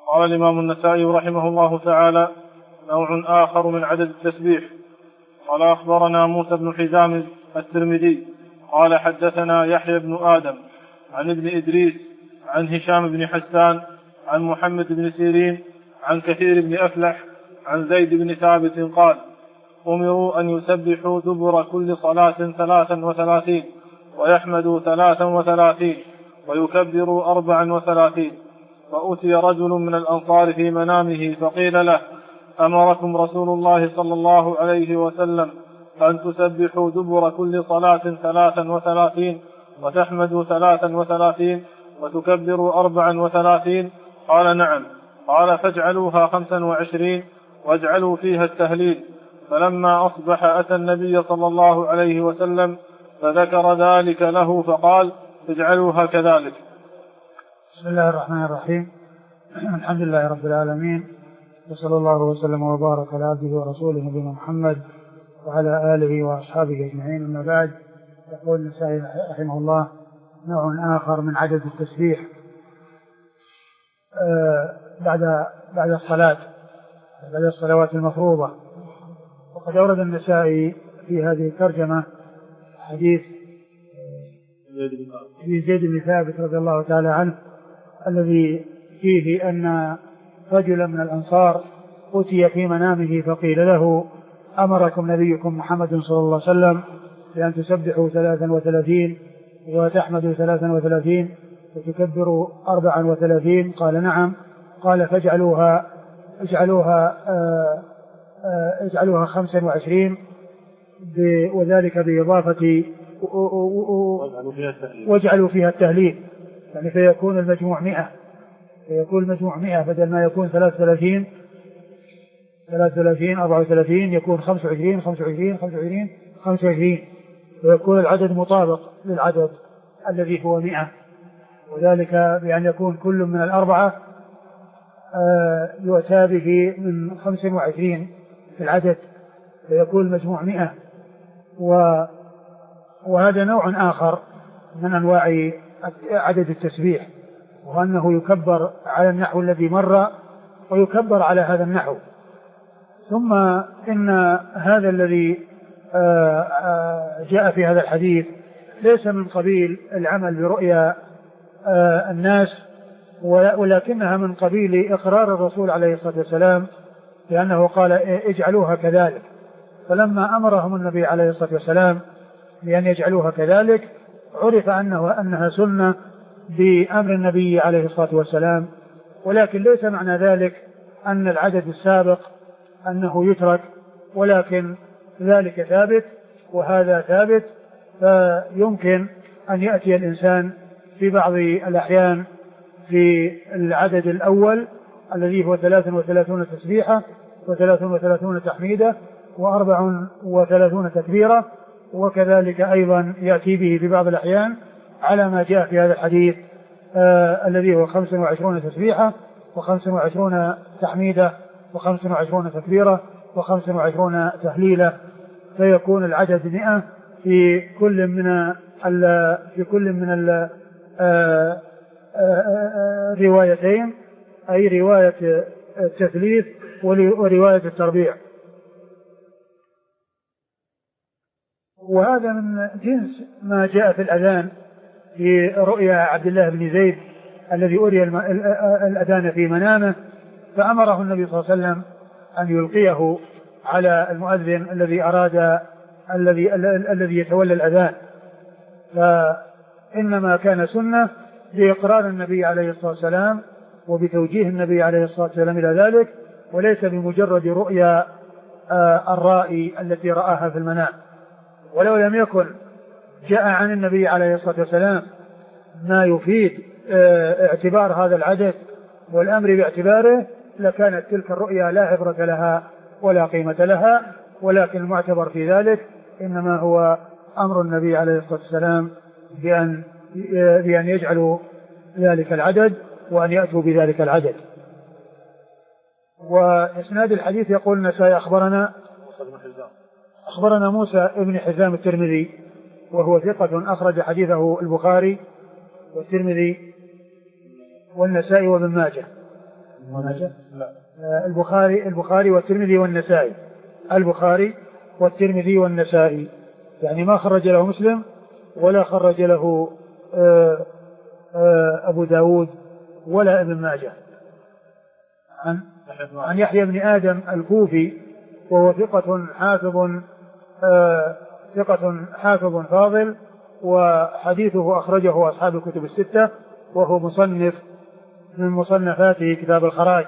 قال الإمام النسائي رحمه الله تعالى: نوع آخر من عدد التسبيح. قال: أخبرنا موسى بن حزام الترمذي قال: حدثنا يحيى بن آدم عن ابن إدريس عن هشام بن حسان عن محمد بن سيرين عن كثير بن أفلح عن زيد بن ثابت قال: أمروا أن يسبحوا دبر كل صلاة 33 ويحمدوا 33 ويكبروا 34. فأتي رجل من الأنصار في منامه فقيل له: أمركم رسول الله صلى الله عليه وسلم أن تسبحوا دبر كل صلاة 33 وتحمدوا 33 وتكبروا 34؟ قال: نعم. قال: فاجعلوها 25 واجعلوا فيها التهليل. فلما أصبح أتى النبي صلى الله عليه وسلم فذكر ذلك له فقال: اجعلوها كذلك. بسم الله الرحمن الرحيم. الحمد لله رب العالمين، وصلى الله وسلم وبارك على عبده ورسوله نبينا محمد وعلى آله وأصحابه أجمعين. أما بعد، يقول النسائي رحمه الله: نوع آخر من عدد التسبيح بعد الصلاة، بعد الصلوات المفروضة. وقد أورد النسائي في هذه الترجمة حديث زيد بن ثابت رضي الله تعالى عنه، الذي فيه أن رجلا من الأنصار أتي في منامه فقيل له: أمركم نبيكم محمد صلى الله عليه وسلم بأن تسبحوا 33 وتحمدوا 33 وتكبروا 34؟ قال: نعم. قال: فاجعلوها 25 وذلك بإضافة واجعلوا فيها التهليل، يعني فيكون المجموع 100، بدل ما يكون 33 34 يكون 25 ويكون العدد مطابق للعدد الذي هو 100، وذلك بأن يكون كل من الأربعة يؤتى به من 25 في العدد فيكون المجموع 100. وهذا نوع آخر من أنواع عدد التسبيح، وأنه يكبر على النحو الذي مر ويكبر على هذا النحو. ثم إن هذا الذي جاء في هذا الحديث ليس من قبيل العمل برؤيا الناس، ولكنها من قبيل إقرار الرسول عليه الصلاة والسلام، لأنه قال: اجعلوها كذلك. فلما أمرهم النبي عليه الصلاة والسلام بأن يجعلوها كذلك، عرف أنها سنة بأمر النبي عليه الصلاة والسلام، ولكن ليس معنى ذلك أن العدد السابق أنه يترك، ولكن ذلك ثابت وهذا ثابت. فيمكن أن يأتي الإنسان في بعض الأحيان في العدد الأول الذي هو 33 تسبيحة و33 تحميدة و34 تكبيرة، وكذلك أيضا يأتي به في بعض الأحيان على ما جاء في هذا الحديث الذي هو 25 تسبيحة و25 تحميدة و25 تكبيرة و25 تهليلة، فيكون العدد 100 في كل من الروايتين، أي رواية التثليث ورواية التربيع. وهذا من جنس ما جاء في الأذان في رؤيا عبد الله بن زيد الذي أري الأذان في منامه، فأمره النبي صلى الله عليه وسلم أن يلقيه على المؤذن الذي يتولى الأذان. فإنما كان سنة بإقرار النبي عليه الصلاة والسلام وبتوجيه النبي عليه الصلاة والسلام إلى ذلك، وليس بمجرد رؤيا الرائي التي رآها في المنام. ولو لم يكن جاء عن النبي عليه الصلاة والسلام ما يفيد اعتبار هذا العدد والأمر باعتباره، لكانت تلك الرؤيا لا عبرة لها ولا قيمة لها، ولكن المعتبر في ذلك إنما هو أمر النبي عليه الصلاة والسلام بأن يجعلوا ذلك العدد وأن يأتوا بذلك العدد. وإسناد الحديث يقول النسائي: أخبرنا موسى بن حزام الترمذي، وهو ثقة أخرج حديثه البخاري والترمذي والنسائي وابن ماجه. البخاري والترمذي والنسائي. البخاري والترمذي والنسائي يعني ما خرج له مسلم ولا خرج له أبو داود ولا ابن ماجه. عن يحيى بن آدم الكوفي وهو ثقة حافظ فاضل، وحديثه أخرجه أصحاب الكتب الستة، وهو مصنف من مصنفاته كتاب الخراج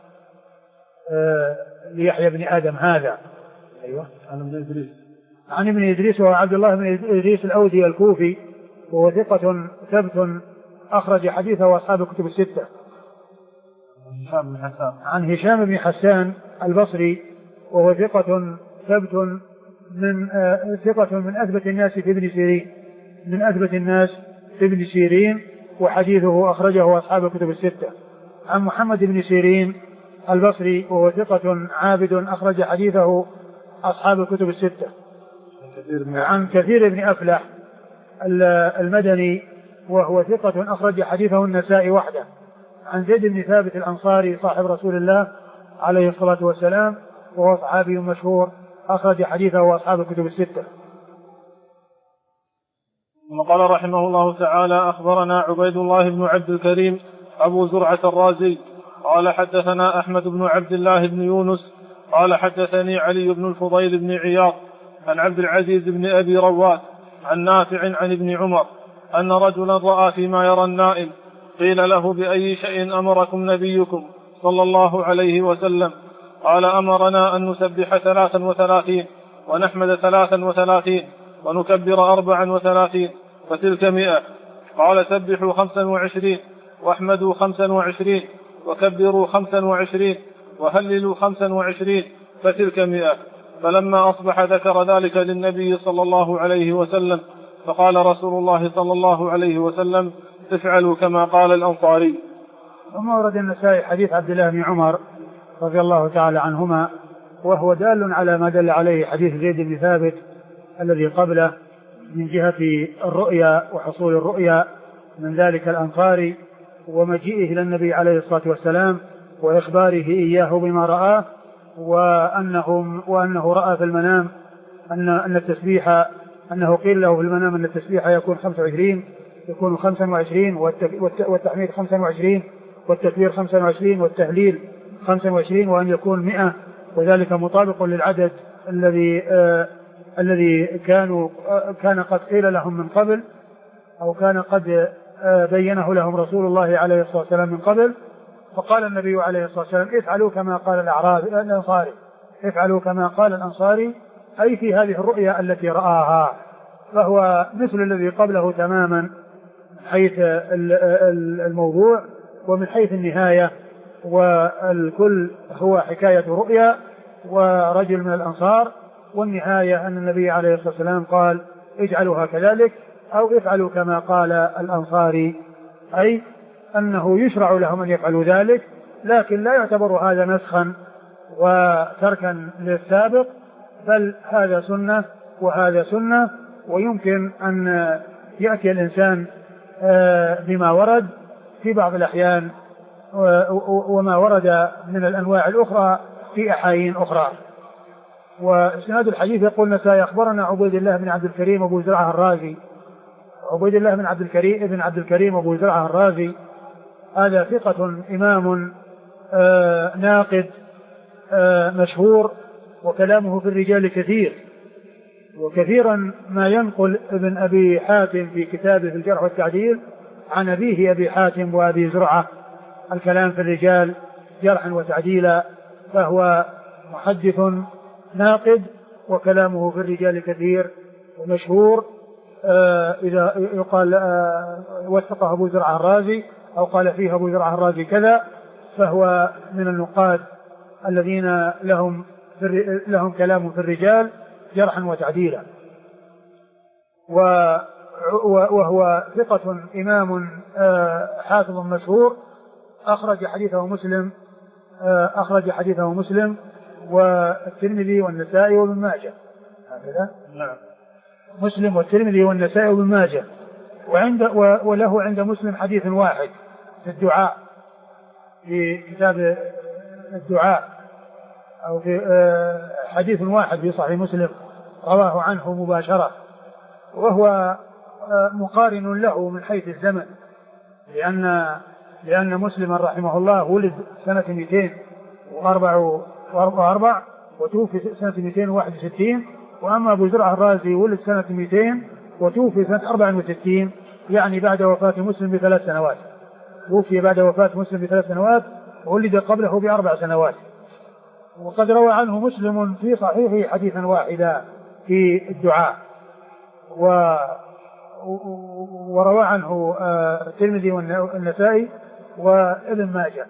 ليحيى بن آدم هذا. أيوة. عن ابن إدريس وهو عبد الله بن إدريس الأودي الكوفي، وهو ثقة ثبت أخرج حديثه أصحاب الكتب الستة. عن هشام بن حسان البصري وهو ثقة ثبت من أثبت الناس في ابن سيرين، وحديثه أخرجه أصحاب الكتب الستة. عن محمد بن سيرين البصري وهو ثقة عابد أخرج حديثه أصحاب الكتب الستة. عن كثير بن أفلح المدني وهو ثقة أخرج حديثه النسائي وحده. عن زيد بن ثابت الأنصاري صاحب رسول الله عليه الصلاة والسلام وهو صحابي مشهور أخرج حديثه أصحاب الكتب الستة. وقال رحمه الله تعالى: أخبرنا عبيد الله بن عبد الكريم أبو زرعة الرازي قال حدثنا أحمد بن عبد الله بن يونس قال حدثني علي بن الفضيل بن عياض عن عبد العزيز بن أبي رواد عن نافع عن ابن عمر أن رجلا رأى فيما يرى النائم، قيل له: بأي شيء أمركم نبيكم صلى الله عليه وسلم؟ قال: أمرنا أن نسبح 33 ونحمد 33 ونكبر 34 فتلك 100. قال: سبحوا 25 واحمدوا 25 وكبروا 25 وهللوا 25 فتلك 100. فلما أصبح ذكر ذلك للنبي صلى الله عليه وسلم، فقال رسول الله صلى الله عليه وسلم: افعلوا كما قال الأنصاري. ثم ورد النسائي حديث عبد الله بن عمر رضي الله تعالى عنهما، وهو دال على ما دل عليه حديث زيد بن ثابت الذي قبله من جهة الرؤيا وحصول الرؤيا من ذلك الأنصاري، ومجيئه إلى النبي عليه الصلاة والسلام وإخباره إياه بما رآه، وأنه رأى في المنام أن التسبيح، أنه قيل له في المنام أن التسبيح يكون 25 يكون 25 والتحميد 25 والتكبير 25 والتهليل 25، وأن يكون 100، وذلك مطابق للعدد الذي كان قد قيل لهم من قبل، أو كان قد بينه لهم رسول الله عليه الصلاة والسلام من قبل. فقال النبي عليه الصلاة والسلام: افعلوا كما قال الأنصاري، افعلوا كما قال الأنصاري، أي في هذه الرؤيا التي رآها، فهو مثل الذي قبله تماما من حيث الموضوع ومن حيث النهاية، والكل هو حكاية رؤيا ورجل من الأنصار، والنهاية أن النبي عليه الصلاة والسلام قال: اجعلوها كذلك أو افعلوا كما قال الأنصاري، أي أنه يشرع لهم أن يفعلوا ذلك، لكن لا يعتبر هذا نسخا وتركا للسابق، بل هذا سنة وهذا سنة، ويمكن أن يأتي الإنسان بما ورد في بعض الأحيان وما ورد من الأنواع الأخرى في أحايين أخرى. وإسناد الحديث يقول النسائي: أخبرنا عبيد الله بن عبد الكريم أبو زرعة الرازي. عبيد الله بن عبد الكريم أبو زرعة الرازي هذا ثقة إمام ناقد مشهور، وكلامه في الرجال كثير، وكثيرا ما ينقل ابن أبي حاتم في كتابه في الجرح والتعديل عن أبيه أبي حاتم وأبي زرعة الكلام في الرجال جرحا وتعديلا، فهو محدث ناقد وكلامه في الرجال كثير ومشهور. إذا يقال وثقه أبو زرعة الرازي أو قال فيه أبو زرعة الرازي كذا، فهو من النقاد الذين لهم كلام في الرجال جرحا وتعديلا، وهو ثقة إمام حافظ مشهور أخرج حديثه مسلم والترمذي والنسائي وابن ماجه. هكذا؟ نعم. مسلم والترمذي والنسائي وابن ماجه. وله عند مسلم حديث واحد في الدعاء، في كتاب الدعاء أو في حديث واحد في صحيح مسلم رواه عنه مباشرة، وهو مقارن له من حيث الزمن، لأن مسلما رحمه الله ولد سنة 204 وتوفي سنة 261، وأما أبو زرعة الرازي ولد سنة 200 وتوفي سنة 64، يعني بعد وفاة مسلم ب3 سنوات. توفي بعد وفاة مسلم ب3 سنوات وولد قبله ب4 سنوات. وقد روى عنه مسلم في صحيحه حديثا واحدا في الدعاء، وروى عنه الترمذي والنسائي وابن ماجه.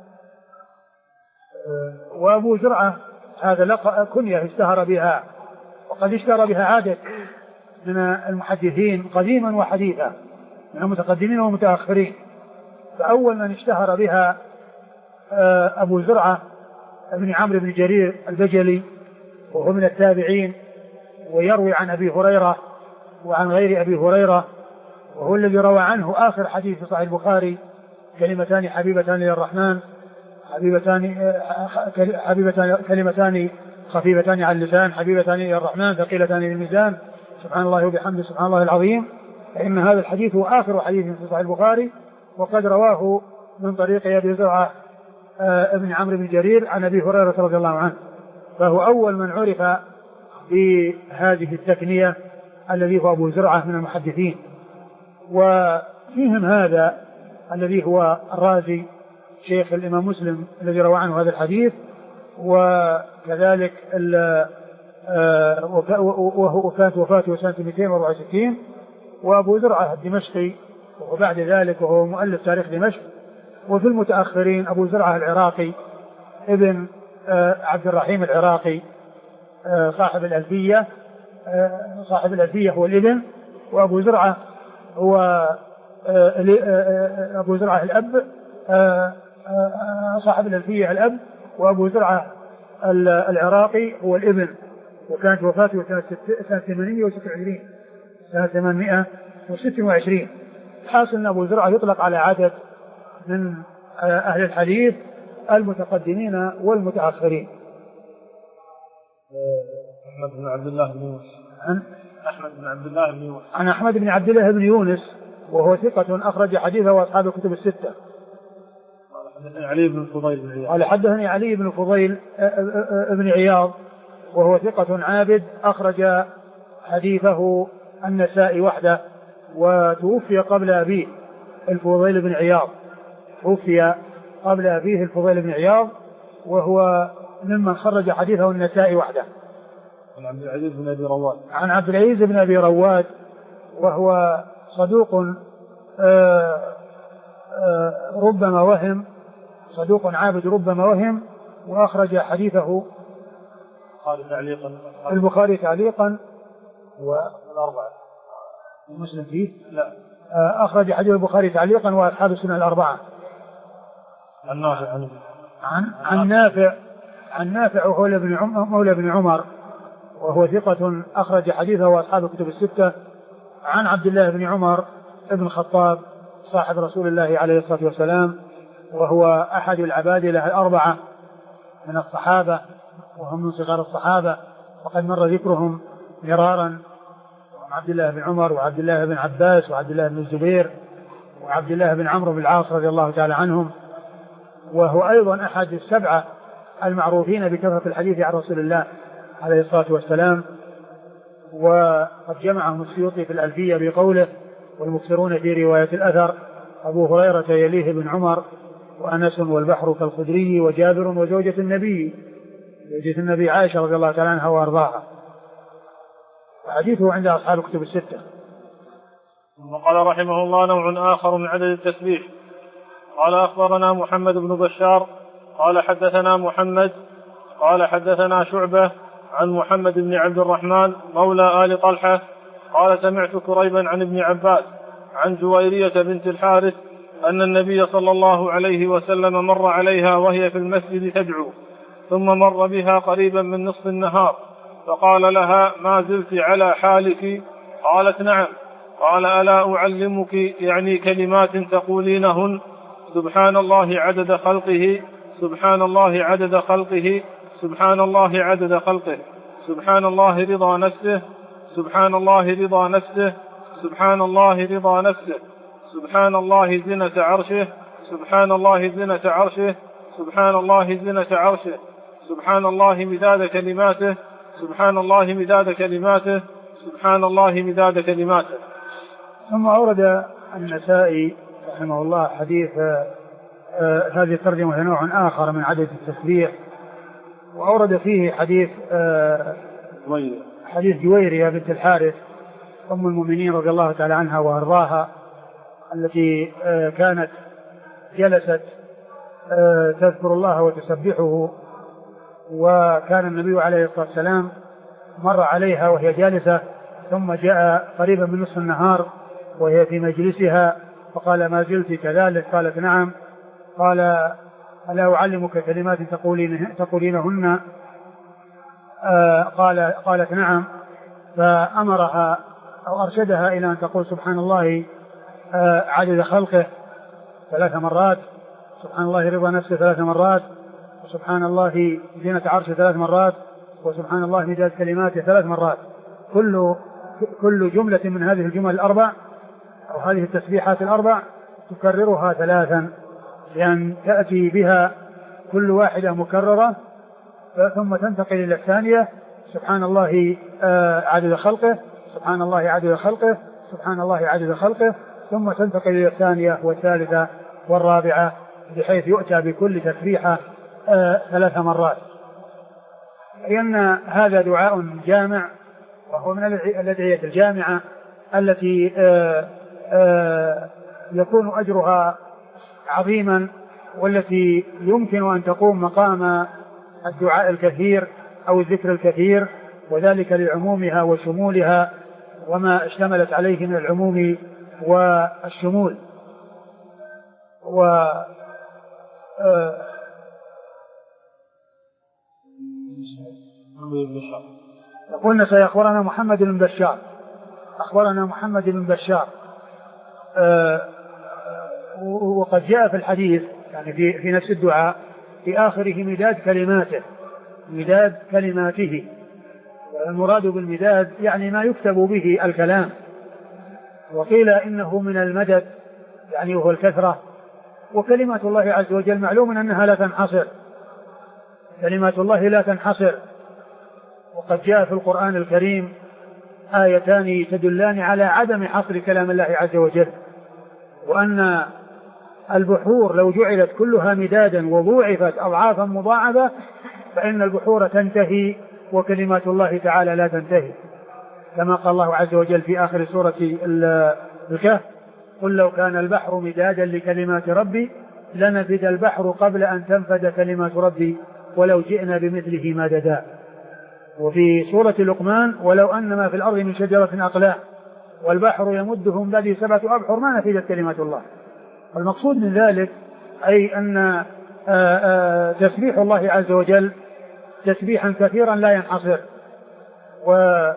وأبو زرعة هذا كنية اشتهر بها، وقد اشتهر بها عادة من المحدثين قديما وحديثا، من المتقدمين والمتأخرين. فأول من اشتهر بها أبو زرعة ابن عمرو بن جرير البجلي، وهو من التابعين، ويروي عن أبي هريرة وعن غير أبي هريرة، وهو الذي روى عنه آخر حديث في صحيح البخاري: كلمتان حبيبتان للرحمن، كلمتان خفيفتان على اللسان، حبيبتان إلى الرحمن، ثقيلتان للميزان، سبحان الله وبحمده سبحان الله العظيم. فإن هذا الحديث هو آخر حديث في صحيح البخاري، وقد رواه من طريق أبي زرعة ابن عمرو بن جرير عن أبي هريرة رضي الله عنه، فهو أول من عرف بهذه التكنية الذي هو أبو زرعة من المحدثين. وفيهم هذا الذي هو الرازي شيخ الإمام مسلم الذي روى عنه هذا الحديث، وكذلك وكانت وفاته سنة 264. وأبو زرعة الدمشقي، وبعد ذلك وهو مؤلف تاريخ دمشق. وفي المتأخرين أبو زرعة العراقي ابن عبد الرحيم العراقي صاحب الألفية هو الابن، وأبو زرعة هو أبو زرعة الأب، صاحب الألفية الأب، وأبو زرعة العراقي هو الابن. وكانت وفاته سنة 826. حاصل أن أبو زرعة يطلق على عدد من أهل الحديث المتقدمين والمتأخرين. أحمد بن عبد الله بن يونس. عن أحمد بن عبد الله بن يونس، وهو ثقة أخرج حديثه وأصحاب الكتب الستة. قال حدثني علي بن فضيل بن عياض، وهو ثقة عابد أخرج حديثه النسائي وحده، وتوفي قبل أبيه الفضيل بن عياض، وهو ممن خرج حديثه النسائي وحده. عن عبد العزيز بن أبي رواد. عن عبد العزيز بن أبي رواد، وهو صدوق ربما وهم، صدوق عابد ربما وهم، وأخرج حديثه البخاري تعليقا والأربعة. مسلم فيه؟ لا. أخرج حديث البخاري تعليقا وأصحاب السنن الأربعة. عن نافع وهو مولى بن عمر، وهو ثقة أخرج حديثه وأصحاب الكتب الستة. عن عبد الله بن عمر ابن الخطاب صاحب رسول الله عليه الصلاة والسلام، وهو أحد العبادلة الأربعة من الصحابة، وهم من صغار الصحابة، وقد مر ذكرهم مرارا: عبد الله بن عمر، وعبد الله بن عباس، وعبد الله بن الزبير، وعبد الله بن عمرو بن العاص رضي الله تعالى عنهم. وهو أيضا أحد السبعة المعروفين بكثرة الحديث عن رسول الله عليه الصلاة والسلام. وقد جمعهم السيوطي في الألفية بقوله: والمكثرون في رواية الأثر أبو هريرة يليه بن عمر، وأنس والبحر كالخدري، وجابر، وزوجة النبي عائشة رضي الله تعالى عنها وأرضاها. حديثه عند أصحاب الكتب الستة. وقال رحمه الله: نوع آخر من عدد التسبيح. قال: أخبرنا محمد بن بشار قال حدثنا محمد قال حدثنا شعبة عن محمد بن عبد الرحمن مولى آل طلحة قال: سمعت كريبا عن ابن عباس عن جويرية بنت الحارث أن النبي صلى الله عليه وسلم مر عليها وهي في المسجد تدعو، ثم مر بها قريبا من نصف النهار، فقال لها: ما زلت على حالك؟ قالت: نعم. قال: ألا أعلمك يعني كلمات تقولينهن؟ سبحان الله عدد خلقه سبحان الله عدد خلقه سبحان الله عدد خلقه سبحان الله رضا نفسه سبحان الله رضا نفسه سبحان الله رضا نفسه سبحان الله زنة عرشه سبحان الله زنة عرشه سبحان الله زنة عرشه سبحان الله مداد كلماته سبحان الله مداد كلماته سبحان الله مداد كلماته. ثم أورد النسائي رحمه الله حديث هذه الترجمة نوع آخر من عدد التسبيح، وأورد فيه حديث جويرية بنت الحارث أم المؤمنين رضي الله تعالى عنها وأرضاها، التي كانت جلست تذكر الله وتسبحه، وكان النبي عليه الصلاة والسلام مر عليها وهي جالسة، ثم جاء قريبا من نصف النهار وهي في مجلسها فقال: ما زلت كذلك؟ قالت: نعم. قال: ألا أعلمك كلمات تقولينهن؟ قالت: نعم. فأمرها أو أرشدها إلى أن تقول: سبحان الله عدد خلقه 3 مرات، سبحان الله رضا نفسه 3 مرات، وسبحان الله زينة عرشه 3 مرات، وسبحان الله مداد كلماته 3 مرات. كل جملة من هذه الجمل الأربع أو هذه التسبيحات الأربع تكررها 3، لأن تأتي بها كل واحدة مكررة، ثم تنتقل إلى الثانية: سبحان الله عدد خلقه، سبحان الله عدد خلقه، سبحان الله عدد خلقه، ثم تنتقل إلى الثانية والثالثة والرابعة، بحيث يؤتى بكل تسبيحة 3 مرات. لأن هذا دعاء جامع، وهو من الأدعية الجامعة التي يكون أجرها عظيما، والتي يمكن أن تقوم مقام الدعاء الكثير أو الذكر الكثير، وذلك لعمومها وشمولها وما اشتملت عليه من العموم والشمول. قلنا سيخبرنا محمد بن بشار، أخبرنا محمد بن بشار، وقد جاء في الحديث يعني في نفس الدعاء في آخره مداد كلماته، مداد كلماته. المراد بالمداد يعني ما يكتب به الكلام، وقيل إنه من المدد يعني وهو الكثرة. وكلمات الله عز وجل معلوم أنها لا تنحصر، كلمات الله لا تنحصر. وقد جاء في القرآن الكريم آيتان تدلان على عدم حصر كلام الله عز وجل، وأن البحور لو جعلت كلها مدادا وضوعفت أضعافا مضاعفة فإن البحور تنتهي وكلمات الله تعالى لا تنتهي، كما قال الله عز وجل في آخر سورة الكهف: قل لو كان البحر مدادا لكلمات ربي لنفد البحر قبل أن تنفد كلمات ربي ولو جئنا بمثله مددا. وفي سورة لقمان: ولو أن ما في الأرض من شجرة أقلام والبحر يمده من بعده 7 أبحر ما نفدت كلمات الله. والمقصود من ذلك أي أن تسبيح الله عز وجل تسبيحا كثيرا لا ينحصر، وأنه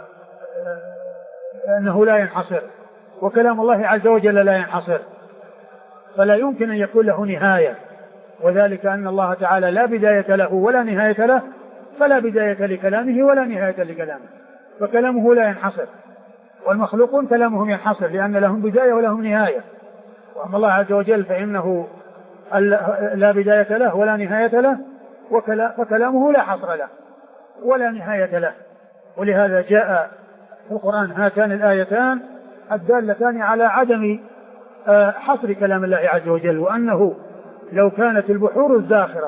لا ينحصر، وكلام الله عز وجل لا ينحصر، فلا يمكن أن يكون له نهاية، وذلك أن الله تعالى لا بداية له ولا نهاية له، فلا بداية لكلامه ولا نهاية لكلامه، فكلامه لا ينحصر. والمخلوقون كلامهم ينحصر لأن لهم بداية ولهم نهاية، وأما الله عز وجل فإنه لا بداية له ولا نهاية له، فكلامه لا حصر له ولا نهاية له. ولهذا جاء في القرآن هاتان الآيتان الدالتان على عدم حصر كلام الله عز وجل، وأنه لو كانت البحور الزاخرة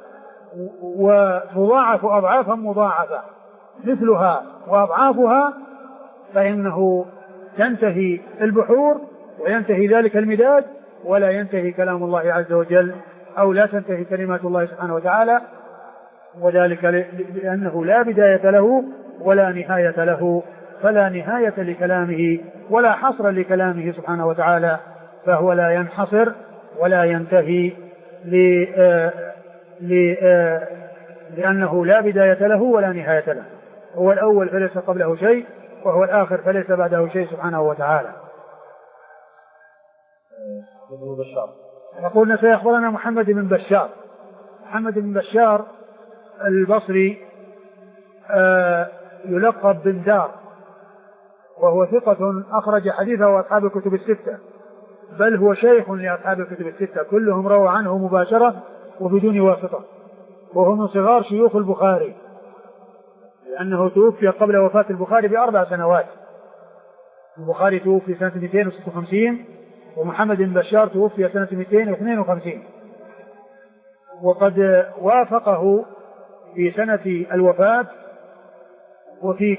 وتضاعف أضعافا مضاعفة مثلها وأضعافها فإنه تنتهي البحور وينتهي ذلك المداد، ولا ينتهي كلام الله عز وجل، أو لا تنتهي كلمات الله سبحانه وتعالى، وذلك لأنه لا بداية له ولا نهاية له، فلا نهاية لكلامه ولا حصر لكلامه سبحانه وتعالى، فهو لا ينحصر ولا ينتهي لأنه لا بداية له ولا نهاية له. هو الأول فليس قبله شيء، وهو الآخر فليس بعده شيء سبحانه وتعالى. يقول سيخبرنا محمد بن بشار. محمد بن بشار البصري يلقب بن دار، وهو ثقة أخرج حديثه أصحاب الكتب الستة، بل هو شيخ لأصحاب الكتب الستة، كلهم رووا عنه مباشرة وبدون واسطة، وهو من صغار شيوخ البخاري، لأنه توفي قبل وفاة البخاري ب4 سنوات. البخاري توفي سنة 256 ومحمد بن بشار توفي سنة 252، وقد وافقه في سنة الوفاة وفي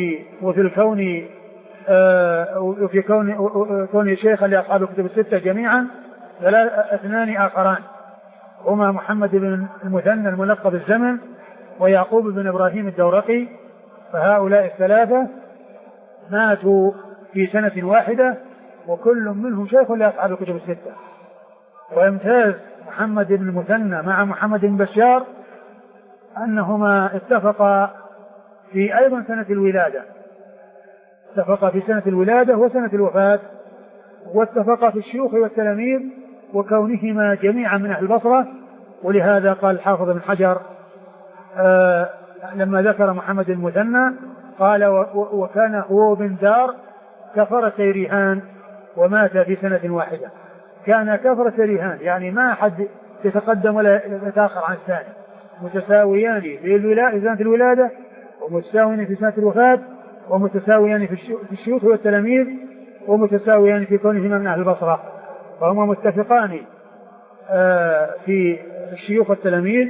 كون شيخا لأصحاب الكتب الستة جميعا 2 آخران، هما محمد بن المثنى الملقب الزمن ويعقوب بن إبراهيم الدورقي، فهؤلاء الثلاثة ماتوا في سنة واحدة وكل منهم شيخ لأصحاب الكتب الستة. ويمتاز محمد بن المثنى مع محمد بن بشار أنهما اتفقا في أيضا سنة الولادة، اتفقا في سنة الولادة وسنة الوفاة، واتفقا في الشيوخ والتلاميذ وكونهما جميعا من أهل البصرة. ولهذا قال الحافظ بن حجر لما ذكر محمد المثنى قال وكان هو بن دار كفر سيرهان ومات في سنة واحدة. كان كفر سيرهان يعني ما أحد يتقدم ولا يتأخر عن الثاني، متساويان في سنة الولادة ومتساويان في سنة الوفاة ومتساويان في الشيوخ والتلاميذ ومتساويان في كونهما من أهل البصرة، فهما متفقان في الشيوخ والتلاميذ.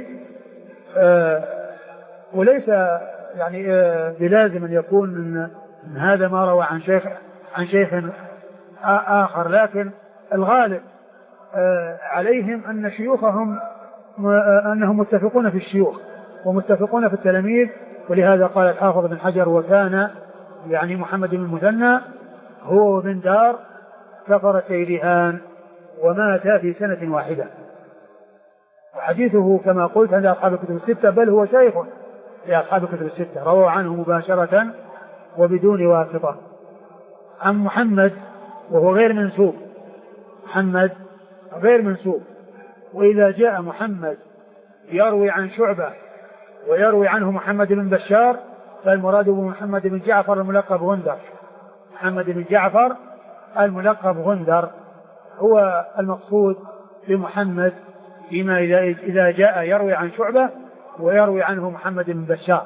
وليس يعني بلازم أن يكون من هذا ما روى عن شيخ آخر، لكن الغالب عليهم أن شيوخهم أنهم متفقون في الشيوخ ومتفقون في التلاميذ. ولهذا قال الحافظ بن حجر وكان يعني محمد بن المثنى هو بن دار كفر سيرهان ومات في سنة واحدة. وحديثه كما قلت عند أصحاب الكتب الستة، بل هو شيخ لأصحاب الكتب الستة، رووا عنه مباشرة وبدون واسطة. عن محمد وهو غير منسوب، محمد غير منسوب. وإذا جاء محمد يروي عن شعبة ويروي عنه محمد بن بشار فالمراد بمحمد بن جعفر الملقب غندر. محمد بن جعفر الملقب غندر هو المقصود بمحمد فيما إذا جاء يروي عن شعبة ويروي عنه محمد بن بشار.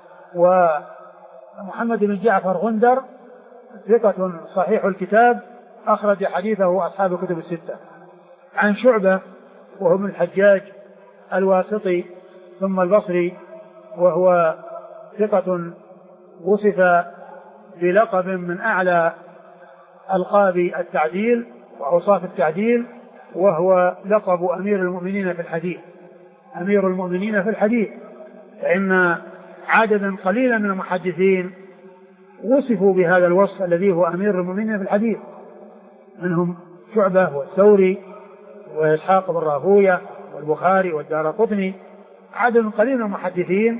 ومحمد بن جعفر غندر ثقة صحيح الكتاب أخرج حديثه أصحاب الكتب الستة. عن شعبة وهو من الحجاج الواسطي ثم البصري، وهو ثقة وصف بلقب من أعلى ألقاب التعديل وأوصاف التعديل، وهو لقب أمير المؤمنين في الحديث. أمير المؤمنين في الحديث، فإن عددا قليلا من المحدثين وصفوا بهذا الوصف الذي هو أمير المؤمنين في الحديث، منهم شعبة والثوري وإسحاق بن راهوية والبخاري والدارقطني. عدد قليل من المحدثين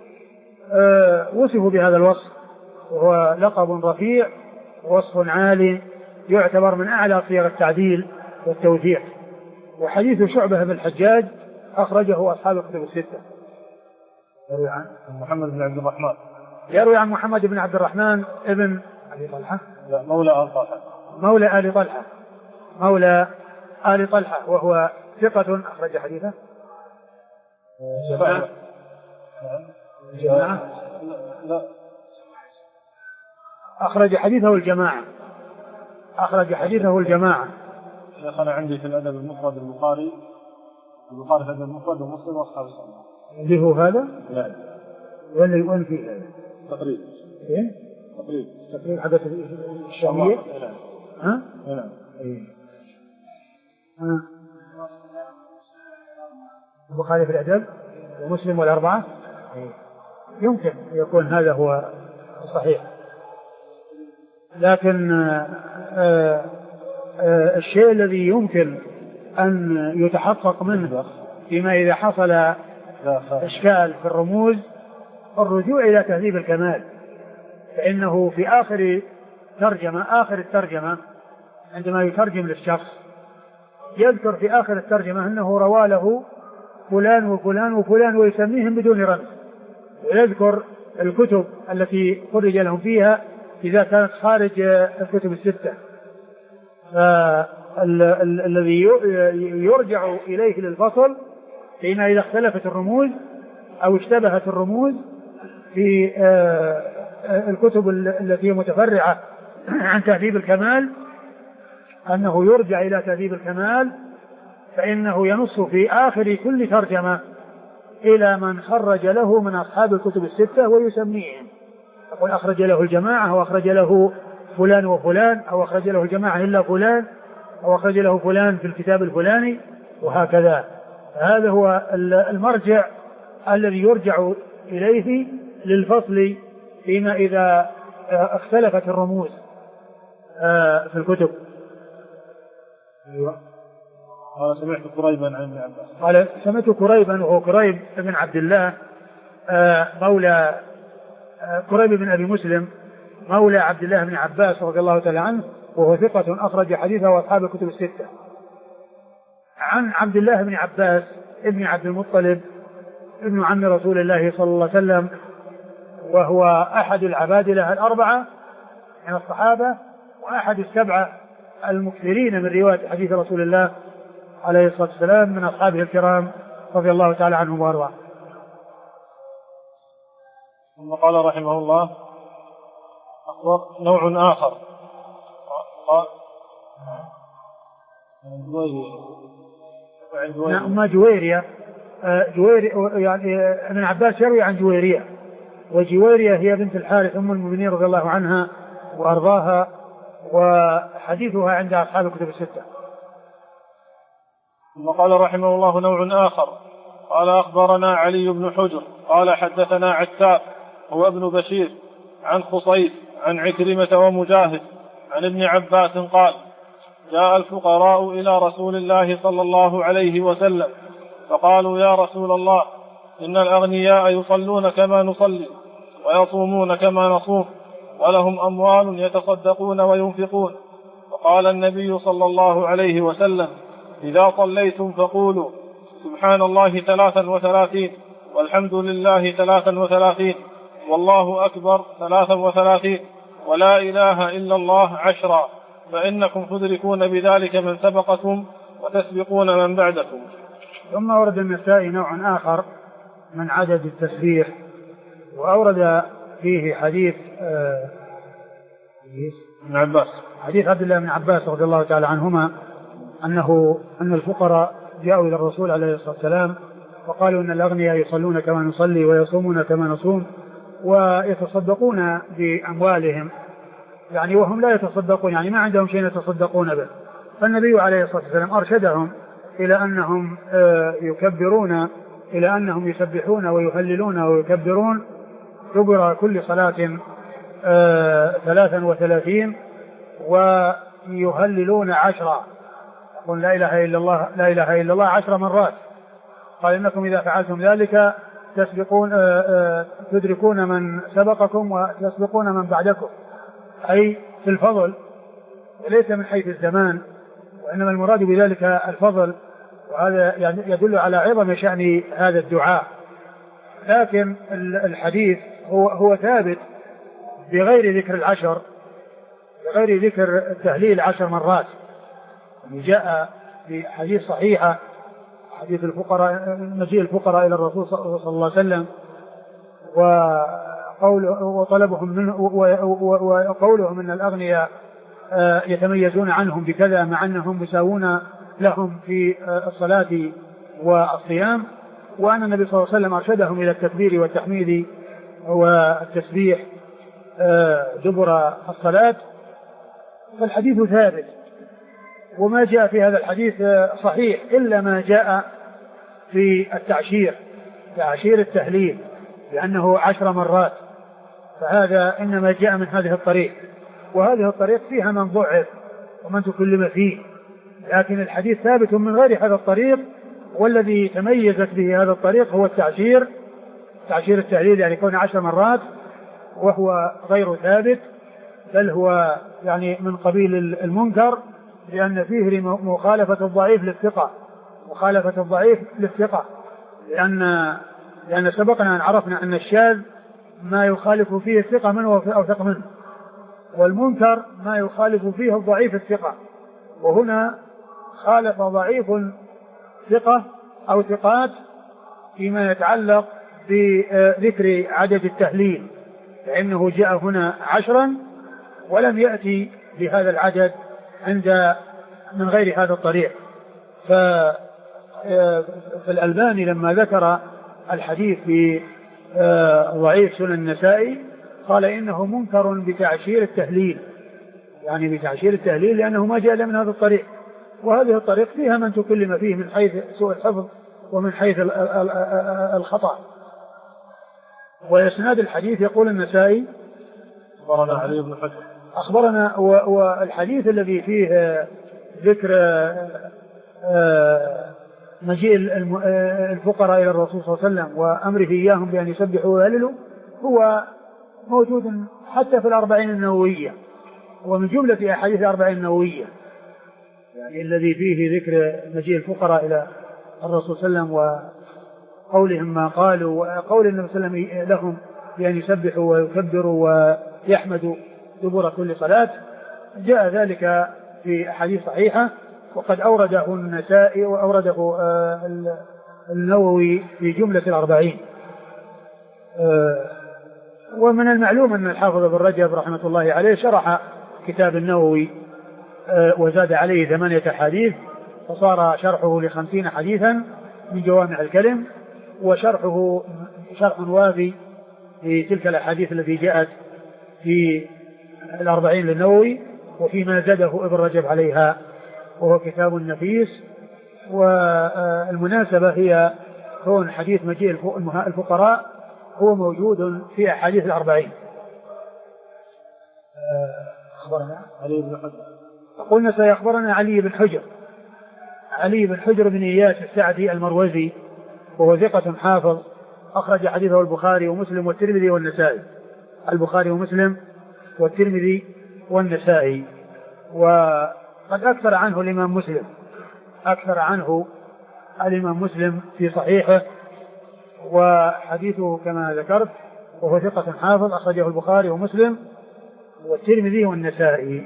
وصفوا بهذا الوصف، وهو لقب رفيع ووصف عالي يعتبر من أعلى صيغ التعديل والتوثيق. وحديث شعبة بن الحجاج أخرجه أصحاب الكتب الستة. يروي عن محمد بن عبد الرحمن، يروي عن محمد بن عبد الرحمن ابن أبي طلحة، مولى آل طلحة، مولى آل طلحة، مولى آل طلحة، وهو ثقة أخرج حديثه جماعة. لا، أخرج حديثه الجماعة، أخرج حديثه الجماعة. أنا عندي في الأدب المفرد البخاري في الأدب المفرد ومسلم وأصحاب السنة. اللي هو هذا؟ لا. وين فيه هذا؟ تقريب. إيه؟ تقريب حدث الشامية. ها؟ نعم. إيه. ها. البخاري في الأدب ومسلم والأربعة. إيه. يمكن يكون هذا هو الصحيح، لكن الشيء الذي يمكن أن يتحقق منه فيما إذا حصل إشكال في الرموز الرجوع إلى تهذيب الكمال، فإنه في آخر الترجمة عندما يترجم للشخص يذكر في آخر الترجمة أنه روى له فلان وفلان وفلان ويسميهم بدون رمز، ويذكر الكتب التي خرج لهم فيها إذا كانت خارج الكتب الستة. الذي يرجع إليه للفصل فيما إذا اختلفت الرموز أو اشتبهت الرموز في الكتب التي متفرعة عن تهذيب الكمال، أنه يرجع إلى تهذيب الكمال، فإنه ينص في آخر كل ترجمة إلى من خرج له من أصحاب الكتب الستة ويسميهم، يقول أخرج له الجماعة، أو أخرج له فلان وفلان، أو أخرج له الجماعة إلا فلان، أو أخرج له فلان في الكتاب الفلاني، وهكذا. هذا هو المرجع الذي يرجع إليه للفصل فيما إذا اختلفت الرموز في الكتب. أيوة. قال سمعت قريبا عن ابن عباس. قال سمعت قريبا، وهو قريب بن عبد الله مولى قريب بن أبي مسلم مولى عبد الله بن عباس رضي الله تعالى عنه، وهو ثقة أخرج حديثه وأصحاب الكتب الستة. عن عبد الله بن عباس ابن عبد المطلب ابن عم رسول الله صلى الله عليه وسلم، وهو أحد العبادلة الأربعة من الصحابة، وأحد السبعة المكثرين من رواية حديث رسول الله عليه الصلاة والسلام من أصحابه الكرام رضي الله تعالى عنهم وأرضاهم. ثم قال رحمه الله نوع آخر ما جويرية يعني ابن عباس يروي عن جويرية، وجويرية هي بنت الحارث أم المؤمنين رضي الله عنها وأرضاها، وحديثها عند أصحاب الكتب الستة. ثم قال رحمه الله نوع آخر قال أخبرنا علي بن حجر قال حدثنا عتاب هو ابن بشير عن خصيف عن عكرمة ومجاهد عن ابن عباس قال جاء الفقراء إلى رسول الله صلى الله عليه وسلم فقالوا يا رسول الله إن الأغنياء يصلون كما نصلي ويصومون كما نصوم ولهم أموال يتصدقون وينفقون، فقال النبي صلى الله عليه وسلم إذا صليتم فقولوا سبحان الله 33 والحمد لله 33 والله أكبر 33 ولا إله إلا الله 10 فإنكم تدركون بذلك من سبقكم وتسبقون من بعدكم. ثم ورد النسائي نوع آخر من عدد التسبيح، وأورد فيه حديث ابن عباس، حديث عبد الله بن عباس رضي الله تعالى عنهما أن الفقراء جاءوا إلى الرسول عليه الصلاة والسلام وقالوا إن الأغنياء يصلون كما نصلي ويصومون كما نصوم ويتصدقون بأموالهم، يعني وهم لا يتصدقون، يعني ما عندهم شيء يتصدقون به. فالنبي عليه الصلاة والسلام أرشدهم إلى أنهم يكبرون، إلى أنهم يسبحون ويهللون ويكبرون دبر كل صلاة 33 ويهللون 10، يقول لا إله إلا الله لا إله إلا الله 10 مرات. قال إنكم إذا فعلتم ذلك تدركون من سبقكم وتسبقون من بعدكم، أي في الفضل ليس من حيث الزمان، وإنما المراد بذلك الفضل، وهذا يعني يدل على عظم شأن هذا الدعاء. لكن الحديث هو ثابت بغير ذكر العشر، بغير ذكر التهليل 10 مرات. جاء في حديث صحيحة حديث الفقراء، مجيء الفقراء إلى الرسول صلى الله عليه وسلم وطلبهم منه وقولهم ان الأغنياء يتميزون عنهم بكذا مع أنهم مساوون لهم في الصلاة والصيام، وأن النبي صلى الله عليه وسلم أرشدهم إلى التكبير والتحميد والتسبيح دبر الصلاة. فالحديث ثابت، وما جاء في هذا الحديث صحيح إلا ما جاء في تعشير التهليل لأنه 10 مرات، فهذا إنما جاء من هذه الطريق، وهذه الطريق فيها من ضعف ومن تكلم فيه، لكن الحديث ثابت من غير هذا الطريق، والذي تميزت به هذا الطريق هو تعشير التهليل، يعني يكون 10 مرات، وهو غير ثابت، بل هو يعني من قبيل المنكر، لأن فيه مخالفة الضعيف للثقة، مخالفة الضعيف للثقة، لأن سبقنا أن عرفنا أن الشاذ ما يخالف فيه الثقة من هو أوثق منه، والمنكر ما يخالف فيه الضعيف الثقة. وهنا خالف ضعيف ثقة أو ثقات فيما يتعلق بذكر عدد التهليل، لأنه جاء هنا 10 ولم يأتي بهذا العدد من غير هذا الطريق. فالألباني لما ذكر الحديث في ضعيف سنن النسائي قال إنه منكر بتعشير التهليل، يعني بتعشير التهليل لأنه ما جاء من هذا الطريق، وهذه الطريق فيها من تكلم فيه من حيث سوء الحفظ ومن حيث الخطأ. وإسناد الحديث يقول النسائي أخبرنا علي بن حجر، أخبرنا، والحديث الذي فيه ذكر مجيء الفقراء إلى الرسول صلى الله عليه وسلم وأمره إياهم بأن يسبحوا ويهللوا هو موجود حتى في الأربعين النووية، ومن جملة أحاديث الأربعين النووية، يعني الذي فيه ذكر مجيء الفقراء إلى الرسول صلى الله عليه وسلم وقولهم ما قالوا، وقول النبي صلى الله عليه وسلم لهم بأن يسبحوا ويكبروا ويحمدوا دبر كل صلاة، جاء ذلك في أحاديث صحيحة، وقد أورده النسائي وأورده النووي في جملة الأربعين. ومن المعلوم أن الحافظ ابن رجب رحمة الله عليه شرح كتاب النووي وزاد عليه 8 أحاديث، فصار شرحه ل50 حديثا من جوامع الكلم، وشرحه شرح وافي لتلك الأحاديث التي جاءت في الأربعين للنووي وفيما زاده ابن رجب عليها، وهو كتاب نفيس. والمناسبة هي كون حديث مجيء الفقراء هو موجود في أحاديث الأربعين. أخبرنا علي بن حجر، قلنا سيخبرنا علي بن حجر، علي بن حجر بن إياس السعدي المروزي، وهو ثقة حافظ، أخرج حديثه البخاري ومسلم والترمذي والنسائي، البخاري ومسلم والترمذي والنسائي. وقد أكثر عنه الإمام مسلم، أكثر عنه الإمام مسلم في صحيحه، وحديثه كما ذكرت وهو ثقة حافظ، أخرجه البخاري ومسلم والترمذي والنسائي.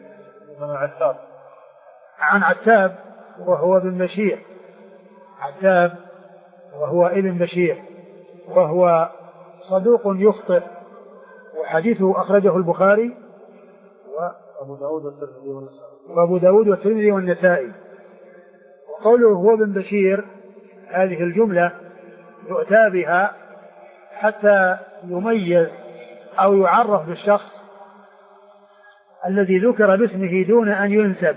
عن عتاب وهو ابن بشير، عتاب وهو ابن بشير، وهو صدوق يخطئ، وحديثه أخرجه البخاري وأبو داود والترمذي والنسائي. وقوله هو ابن بشير هذه الجملة يؤتى بها حتى يميز أو يعرف بالشخص الذي ذكر باسمه دون أن ينسب،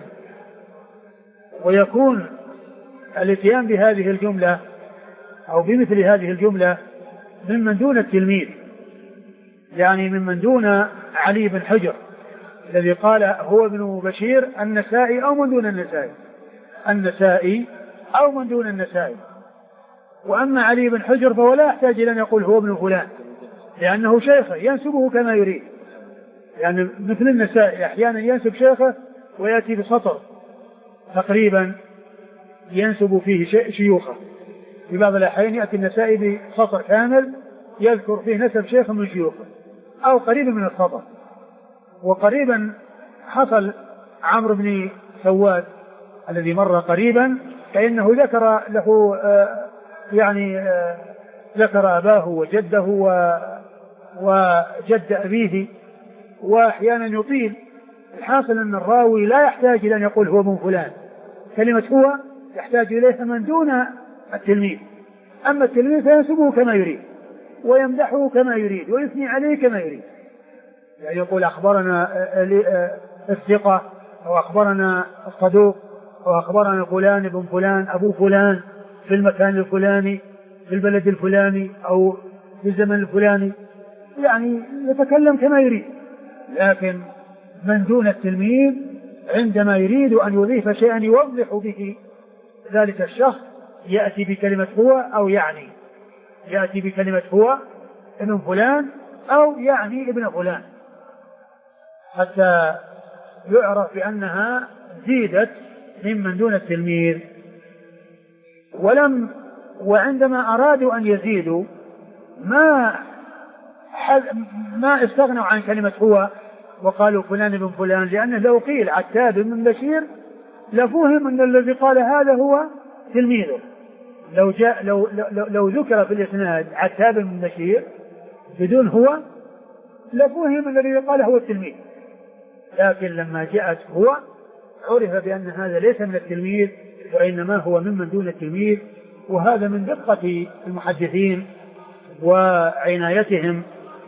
ويكون الاتيان بهذه الجملة أو بمثل هذه الجملة ممن دون التلميذ، يعني ممن دون علي بن حجر الذي قال هو ابن بشير النسائي أو من دون النسائي، النسائي أو من دون النسائي. وأما علي بن حجر فهو لا يحتاج إلى أن يقول هو ابن فلان، لأنه شيخه ينسبه كما يريد، يعني مثل النسائي أحيانا ينسب شيخه ويأتي بسطر تقريبا ينسب فيه شيوخه، في بعض الأحيان يأتي النسائي بسطر كامل يذكر فيه نسب شيخ من شيوخه أو قريبا من السطر. وقريبا حصل عمرو بن سواد الذي مر قريبا فإنه ذكر له ذكر أباه وجده وجد أبيه، وأحيانا يطيل. الحاصل أن الراوي لا يحتاج إلى أن يقول هو ابن فلان، كلمة هو يحتاج إليها من دون التلميذ، أما التلميذ فينسبه كما يريد ويمدحه كما يريد ويثني عليه كما يريد، يعني يقول أخبرنا الثقة أو أخبرنا الصدوق أو أخبرنا فلان ابن فلان أبو فلان في المكان الفلاني في البلد الفلاني أو في الزمن الفلاني، يعني يتكلم كما يريد. لكن من دون التلميذ عندما يريد أن يضيف شيئا يوضح به ذلك الشخص يأتي بكلمة هو أو يعني، يأتي بكلمة هو ابن فلان أو يعني ابن فلان، حتى يعرف بأنها زيدت ممن دون التلميذ، وعندما أرادوا أن يزيدوا ما استغنوا عن كلمة هو وقالوا فلان بن فلان، لأنه لو قيل عتاب بن بشير لفهم أن الذي قال هذا هو تلميذه. لو ذكر في الإسناد عتاب بن بشير بدون هو لفهم أن الذي قال هو التلميذ، لكن لما جاءت هو عرف بأن هذا ليس من التلميذ وإنما هو ممن دون التلميذ. وهذا من دقة المحدثين وعنايتهم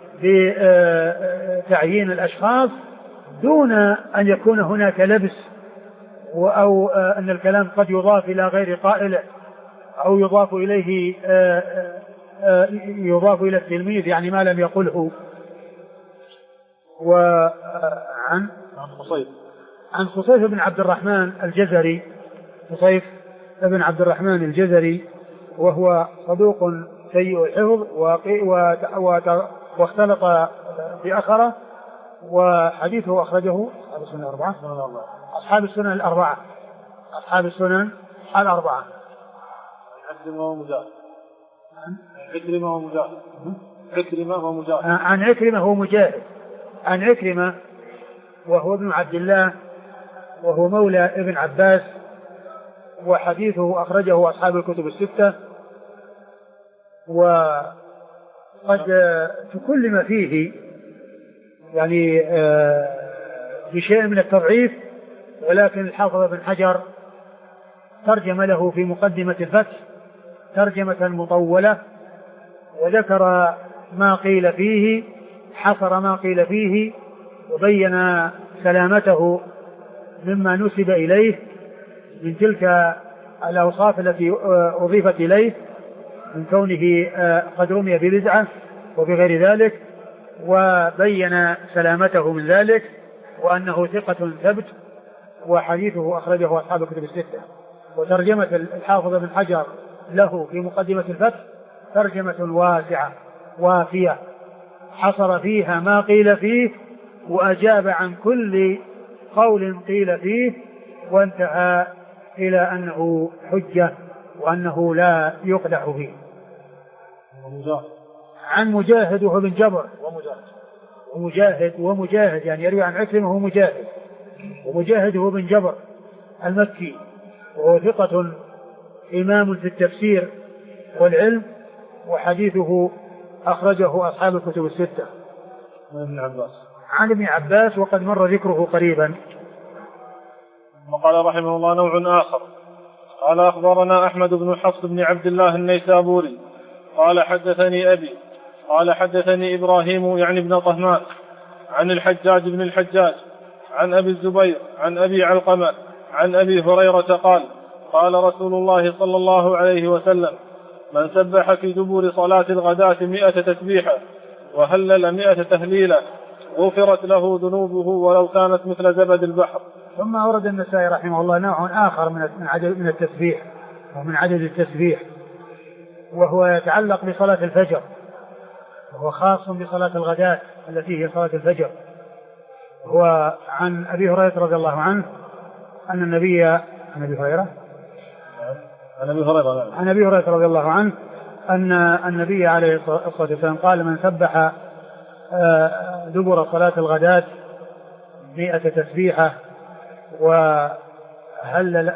بتعيين الأشخاص دون أن يكون هناك لبس، أو أن الكلام قد يضاف إلى غير قائله أو يضاف إلى التلميذ يعني ما لم يقله. وعن خصيف بن عبد الرحمن الجزري، خصيف بن عبد الرحمن الجزري وهو صدوق سيء الحفظ واختلط بأخره، وحديثه أخرجه أصحاب السنن الأربعة. عن عكرمة وهو ابن عبد الله وهو مولى ابن عباس، وحديثه أخرجه أصحاب الكتب الستة. وقد تكلم فيه يعني بشيء من التضعيف، ولكن الحافظ بن حجر ترجم له في مقدمة الفتح ترجمة مطولة، وذكر ما قيل فيه، حصر ما قيل فيه، وبين سلامته مما نسب إليه من تلك الأوصاف التي أضيفت إليه من كونه قد رمي ببدعة وبغير ذلك، وبين سلامته من ذلك وأنه ثقة ثبت، وحديثه أخرجه أصحاب الكتب الستة. وترجمة الحافظ بن حجر له في مقدمة الفتح ترجمة واسعة وافية، حصر فيها ما قيل فيه وأجاب عن كل قول قيل فيه، وانتهى إلى أنه حجة وأنه لا يقدح فيه. عن مجاهد وهو بن جبر ومجاهد يعني يروي عن عكرمة وهو مجاهد، ومجاهد هو بن جبر المكي، وهو ثقة إمام في التفسير والعلم، وحديثه أخرجه أصحاب الكتب الستة. عن ابن عباس وقد مر ذكره قريبا. وقال رحمه الله نوع آخر. قال أخبرنا أحمد بن حفص بن عبد الله النيسابوري قال حدثني أبي قال حدثني إبراهيم يعني ابن طهمان عن الحجاج بن الحجاج عن أبي الزبير عن أبي علقمة عن أبي هريرة قال قال رسول الله صلى الله عليه وسلم من سبح في دبر صلاة الغداة 100 تسبيحة وهلل 100 تهليلة غفرت له ذنوبه ولو كانت مثل زبد البحر. ثم أورد النسائي رحمه الله نوع آخر من التسبيح ومن عدد التسبيح، وهو يتعلق بصلاة الفجر، وهو خاص بصلاة الغداة التي هي صلاة الفجر. هو عن أبي هريرة رضي الله عنه أن النبي عن أبي هريرة رضي الله عنه أن النبي عليه الصلاة والسلام قال من سبح دبر صلاة الغداة 100 تسبيحة وهلل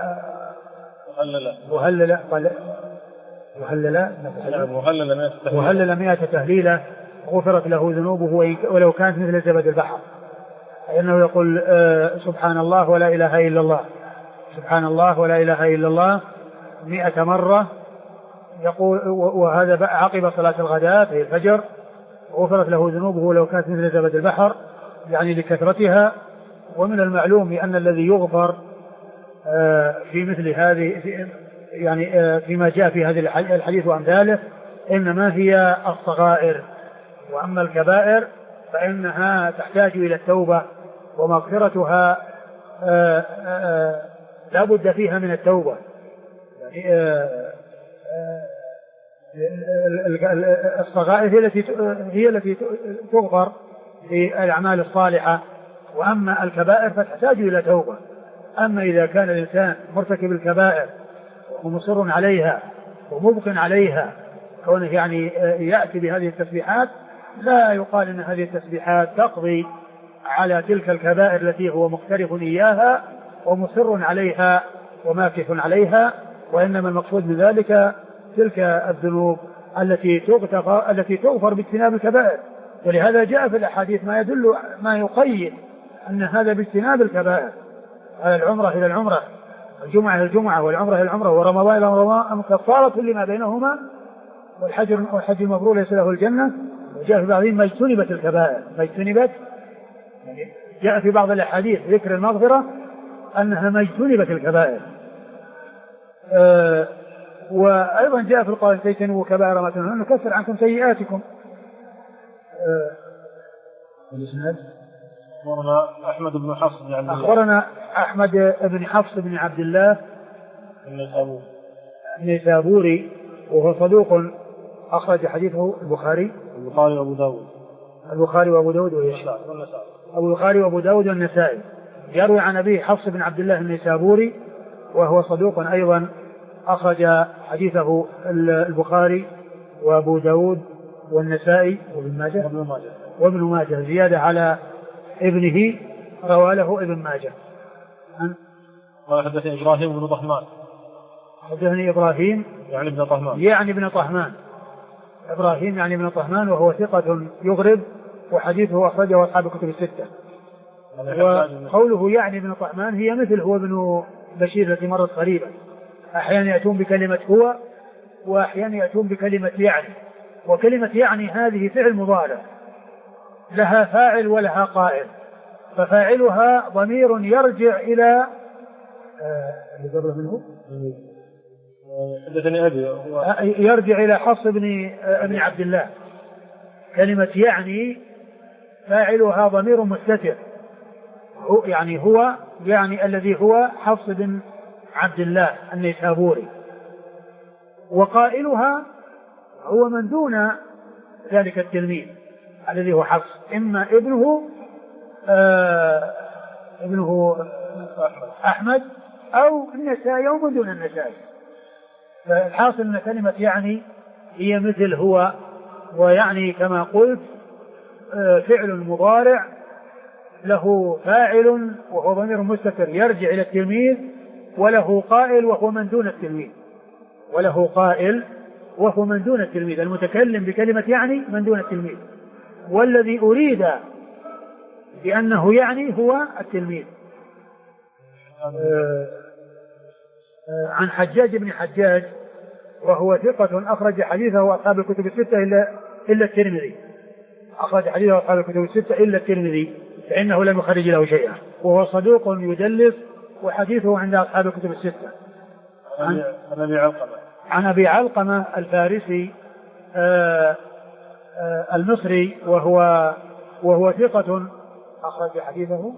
100 تهليلة غفرت له ذنوبه ولو كانت مثل زبد البحر. إنه يقول سبحان الله ولا إله إلا الله، سبحان الله ولا إله إلا الله 100 مرة، يقول وهذا عقب صلاة الغداة في الفجر، غفرت له ذنوبه ولو كانت مثل زبد البحر، يعني لكثرتها. ومن المعلوم أن الذي يغفر في مثل هذه يعني فيما جاء في هذه الحديث وأمثاله إنما هي الصغائر، وأما الكبائر فإنها تحتاج إلى التوبة، ومغفرتها لا بد فيها من التوبة. الصغائر هي التي تغفر بالأعمال الصالحة، وأما الكبائر فتحتاج إلى توبة. أما إذا كان الإنسان مرتكب الكبائر ومصر عليها ومبق عليها كونه يعني يأتي بهذه التسبيحات، لا يقال أن هذه التسبيحات تقضي على تلك الكبائر التي هو مقترف إياها ومصر عليها وماكث عليها، وإنما المقصود بذلك تلك الذنوب التي تغفر باجتناب الكبائر. ولهذا جاء في الأحاديث ما يدل ما يقيد أن هذا باجتناب الكبائر، على العمرة إلى العمرة، الجمعة إلى الجمعة، والعمرة إلى العمرة، ورمضان إلى رمضان كفارة لما بينهما، والحج المبرور ليس له الجنة. وجاء في بعضهم ما اجتنبت الكبائر، ما اجتنبت، جاء في بعض الأحاديث ذكر المغفرة أنها ما اجتنبت الكبائر. وأيضا جاء في القرآن تجتنبوا كبائر ما تنهون نكفر عنكم سيئاتكم. أخبرنا أحمد بن حفص بن عبد الله. أخبرنا أحمد بن حفص بن عبد الله النيسابوري، وهو صدوق أخرج حديثه البخاري وأبو داود. البخاري وأبو داود البخاري وأبو داود والنسائي. يروي عن أبيه حفص بن عبد الله النيسابوري، وهو صدوق أيضا أخرج حديثه البخاري وأبو داود والنسائي وابن ماجه زيادة على ابنه روى له ابن ماجه. وحدثني إبراهيم بن طهمان. حدثني إبراهيم يعني ابن طهمان إبراهيم يعني ابن طهمان، وهو ثقة يغرب، وحديثه أخرجه أصحاب الكتب الستة. وقوله يعني ابن طهمان هي مثل هو ابن بشير التي مرت قريبا، أحيانا يأتون بكلمة هو وأحيانا يأتون بكلمة يعني. وكلمة يعني هذه فعل مضارع لها فاعل ولها قائل، ففاعلها ضمير يرجع إلى يرجع إلى حفص بن عبد الله. كلمة يعني فاعلها ضمير مستتر، يعني هو يعني الذي هو حفص بن عبد الله النيسابوري، وقائلها هو من دون ذلك التلميذ الذي هو حفص، إما ابنه أحمد أو النسائي أو من دون النسائي. فالحاصل أن كلمة يعني هي مثل هو، ويعني كما قلت فعل مضارع له فاعل وهو ضمير مستتر يرجع إلى التلميذ، وله قائل وهو من دون التلميذ، المتكلم بكلمة يعني من دون التلميذ، والذي أريد بأنه يعني هو التلميذ. عن حجاج بن حجاج، وهو ثقة أخرج حديثه أصحاب الكتب الستة إلا الترمذي، أخرج حديثه أصحاب الكتب الستة إلا الترمذي، فإنه لم يخرج له شيئا، وهو صدوق يدلس، وحديثه عند أصحاب الكتب الستة. عن أبي علقمة الفارسي المصري، وهو ثقة أخرج حديثه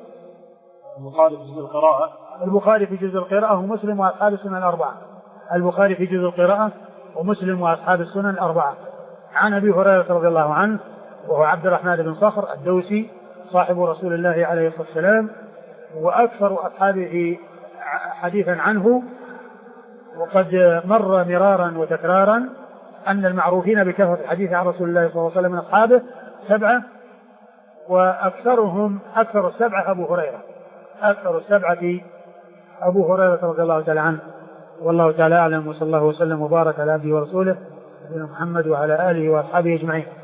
البخاري في جزء القراءة ومسلم وأصحاب السنن الأربعة. البخاري في جزء القراءة ومسلم وأصحاب السنن الأربعة. عن أبي هريرة رضي الله عنه، وهو عبد الرحمن بن صخر الدوسي صاحب رسول الله عليه الصلاة والسلام، وأكثر أصحابه حديثا عنه. وقد مر مرارا وتكرارا أن المعروفين بكثرة الحديث عن رسول الله صلى الله عليه وسلم من أصحابه 7، وأكثر السبعة أبو هريرة رضي الله تعالى عنه. والله تعالى أعلم، وصلى الله وسلم وبارك على عبده ورسوله نبينا محمد وعلى آله وأصحابه أجمعين.